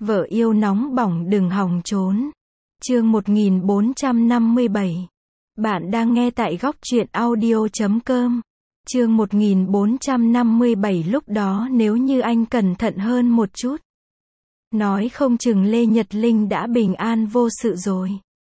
Vợ yêu nóng bỏng đừng hòng trốn. Chương 1457. Bạn đang nghe tại góc truyện audio.com. Chương 1457. Lúc đó nếu như anh cẩn thận hơn một chút, nói không chừng Lê Nhật Linh đã bình an vô sự rồi.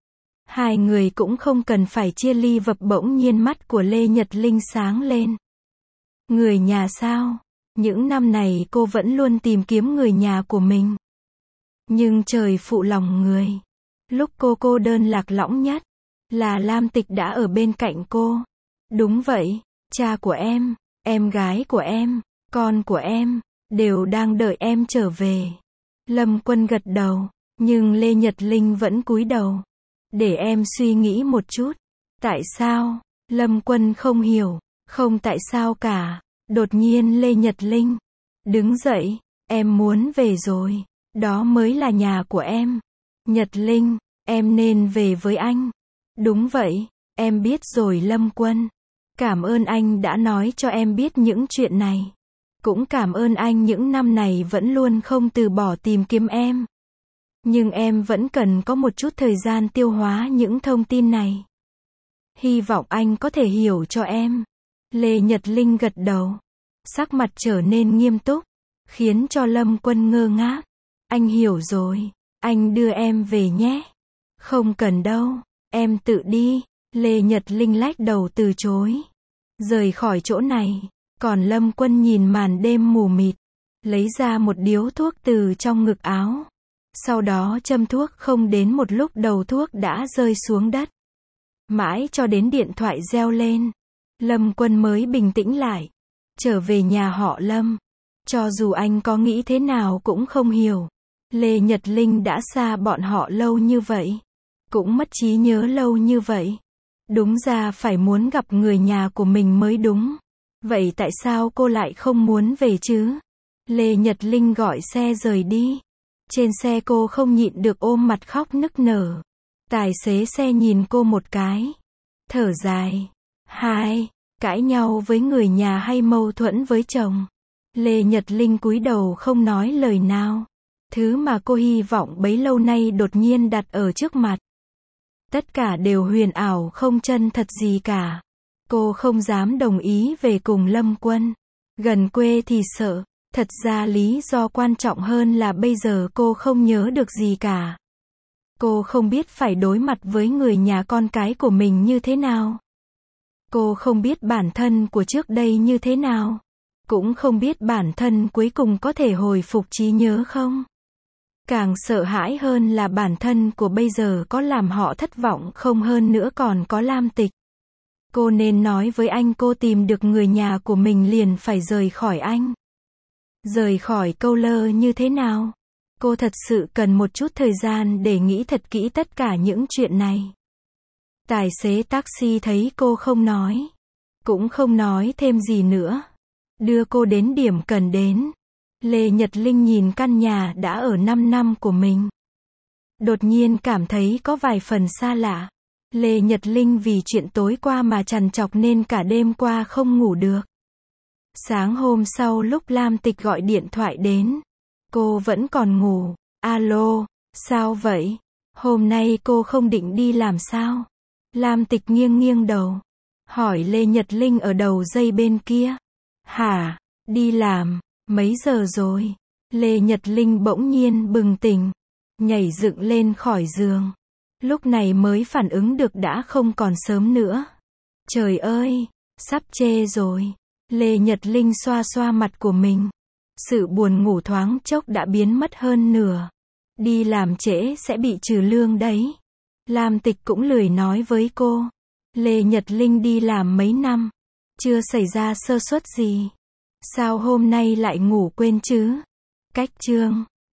Hai người cũng không cần phải chia ly vập. Bỗng nhiên mắt của Lê Nhật Linh sáng lên. Người nhà sao? Những năm này cô vẫn luôn tìm kiếm người nhà của mình. Nhưng trời phụ lòng người. Lúc cô đơn lạc lõng nhất, là Lam Tịch đã ở bên cạnh cô. Đúng vậy, cha của em gái của em, con của em, đều đang đợi em trở về. Lâm Quân gật đầu, nhưng Lê Nhật Linh vẫn cúi đầu. Để em suy nghĩ một chút. Tại sao? Lâm Quân không hiểu. Không tại sao cả. Đột nhiên Lê Nhật Linh đứng dậy. Em muốn về rồi. Đó mới là nhà của em. Nhật Linh, em nên về với anh. Đúng vậy, em biết rồi Lâm Quân. Cảm ơn anh đã nói cho em biết những chuyện này. Cũng cảm ơn anh những năm này vẫn luôn không từ bỏ tìm kiếm em. Nhưng em vẫn cần có một chút thời gian tiêu hóa những thông tin này. Hy vọng anh có thể hiểu cho em. Lê Nhật Linh gật đầu. Sắc mặt trở nên nghiêm túc, khiến cho Lâm Quân ngơ ngác. Anh hiểu rồi, anh đưa em về nhé. Không cần đâu, em tự đi. Lê Nhật Linh lách đầu từ chối. Rời khỏi chỗ này. Còn Lâm Quân nhìn màn đêm mù mịt, lấy ra một điếu thuốc từ trong ngực áo. Sau đó châm thuốc, không đến một lúc đầu thuốc đã rơi xuống đất. Mãi cho đến điện thoại reo lên, Lâm Quân mới bình tĩnh lại. Trở về nhà họ Lâm. Cho dù anh có nghĩ thế nào cũng không hiểu. Lê Nhật Linh đã xa bọn họ lâu như vậy. Cũng mất trí nhớ lâu như vậy. Đúng ra phải muốn gặp người nhà của mình mới đúng. Vậy tại sao cô lại không muốn về chứ? Lê Nhật Linh gọi xe rời đi. Trên xe cô không nhịn được ôm mặt khóc nức nở. Tài xế xe nhìn cô một cái. Thở dài. Hai, cãi nhau với người nhà hay mâu thuẫn với chồng? Lê Nhật Linh cúi đầu không nói lời nào. Thứ mà cô hy vọng bấy lâu nay đột nhiên đặt ở trước mặt. Tất cả đều huyền ảo không chân thật gì cả. Cô không dám đồng ý về cùng Lâm Quân. Gần quê thì sợ. Thật ra lý do quan trọng hơn là bây giờ cô không nhớ được gì cả. Cô không biết phải đối mặt với người nhà con cái của mình như thế nào. Cô không biết bản thân của trước đây như thế nào. Cũng không biết bản thân cuối cùng có thể hồi phục trí nhớ không. Càng sợ hãi hơn là bản thân của bây giờ có làm họ thất vọng không, hơn nữa còn có Lam Tịch. Cô nên nói với anh cô tìm được người nhà của mình liền phải rời khỏi anh. Rời khỏi Câu Lơ như thế nào? Cô thật sự cần một chút thời gian để nghĩ thật kỹ tất cả những chuyện này. Tài xế taxi thấy cô không nói, cũng không nói thêm gì nữa. Đưa cô đến điểm cần đến. Lê Nhật Linh nhìn căn nhà đã ở 5 năm của mình. Đột nhiên cảm thấy có vài phần xa lạ. Lê Nhật Linh vì chuyện tối qua mà trằn trọc nên cả đêm qua không ngủ được. Sáng hôm sau lúc Lam Tịch gọi điện thoại đến, cô vẫn còn ngủ. Alo, sao vậy? Hôm nay cô không định đi làm sao? Lam Tịch nghiêng nghiêng đầu, hỏi Lê Nhật Linh ở đầu dây bên kia. Hả? Đi làm? Mấy giờ rồi? Lê Nhật Linh bỗng nhiên bừng tỉnh, nhảy dựng lên khỏi giường. Lúc này mới phản ứng được đã không còn sớm nữa. Trời ơi, sắp trễ rồi. Lê Nhật Linh xoa xoa mặt của mình. Sự buồn ngủ thoáng chốc đã biến mất hơn nửa. Đi làm trễ sẽ bị trừ lương đấy. Lam Tịch cũng lười nói với cô. Lê Nhật Linh đi làm mấy năm, chưa xảy ra sơ suất gì. Sao hôm nay lại ngủ quên chứ? Cách chương